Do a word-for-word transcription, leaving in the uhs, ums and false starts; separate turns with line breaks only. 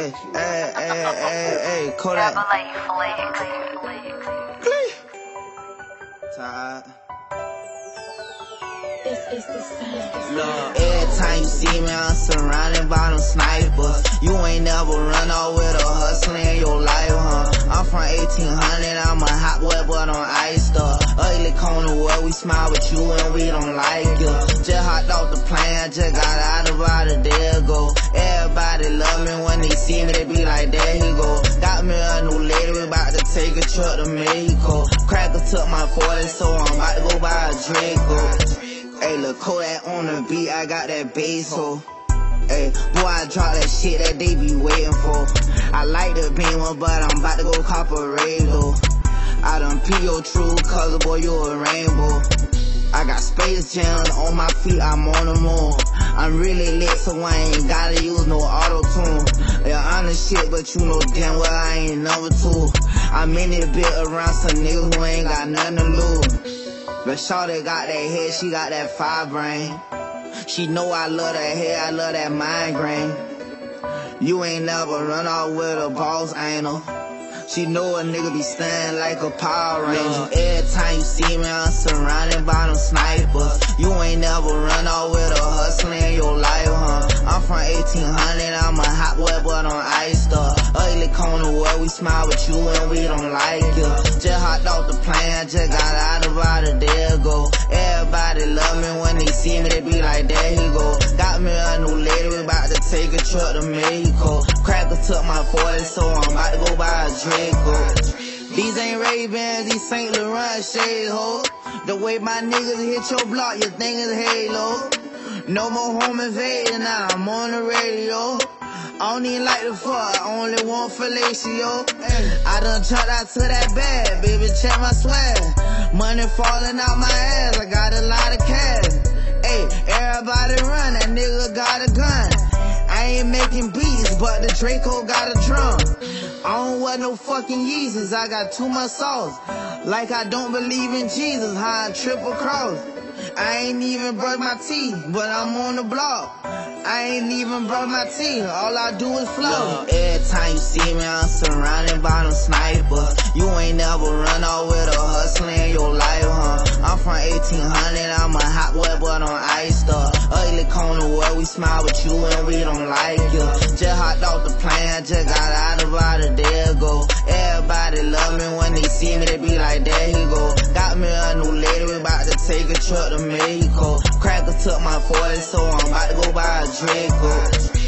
Hey, hey, hey, hey, hey, Kodak. Tired.
This is the sound.
Look, every time you see me, I'm surrounded by them snipers. You ain't never run off with a hustler in your life, huh? I'm from eighteen hundred, I'm a hot boy, but on ice stuff. Ugly corner where we smile with you and we don't like you. Just hopped off the plane, just got out about a day ago. Everybody love me when they see me, they be like, there he go. Got me a new lady, we about to take a trip to Mexico. Cracker took my forty, so I'm about to go buy a Draco. Hey, look, Kodak on the beat, I got that bass, ho. Hey, boy, I drop that shit that they be waiting for. I like the Beamer, but I'm about to go cop a radio. I done pee your true color, boy, you a rainbow. I got Space Jam on my feet, I'm on the moon. I'm really lit, so I ain't gotta use no auto-tune. Yeah, honest shit, but you know damn well I ain't number two. I'm in it bit around some niggas who ain't got nothing to lose. But shawty got that head, she got that fire brain. She know I love that hair, I love that migraine. You ain't never run off with a boss anal. She know a nigga be standing like a Power Ranger. Every time you see me, I'm surrounded by them snipers. You ain't never run off with a hustler in your life, huh? I'm from eighteen hundred, I'm a hot boy, but on ice stuff. Ugly corner where we smile with you and we don't like you. Just hopped off the plane, just got out about a day ago. Everybody love me when they see me, they be like, there he go. Got me a new lady, we about to take a trip to Mexico. Cracker took my forty, so I'm about to go buy a Draco. These ain't Ray-Bans, these Saint Laurent shades, ho. The way my niggas hit your block, you think it's Halo. No more home invading, now I'm on the radio. I don't even like the fuck, I only want fellatio. I done chucked out to that bag, baby, check my swag. Money falling out my ass, I got a lot of cash. Hey, everybody run, that nigga got a gun. I ain't making beats, but the Draco got a drum. I don't wear no fucking Yeezys, I got too much sauce. Like I don't believe in Jesus, how I triple cross. I ain't even brush my teeth, but I'm on the block. I ain't even brush my teeth, all I do is flow. Every time you see me, I'm surrounded by them snipers. You ain't never run off with a hustler in your life, huh? I'm from eighteen hundred, I'm a hot boy, but on ice stuff. Ugly corner where we smile with you and we don't like you. Just hopped off the plane, just got out about a day ago. Everybody love me when they see me, they be like, there he go. Got me a new lady, we about to take a trip to Mexico. Cracker took my forty, so I'm about to go buy a Draco.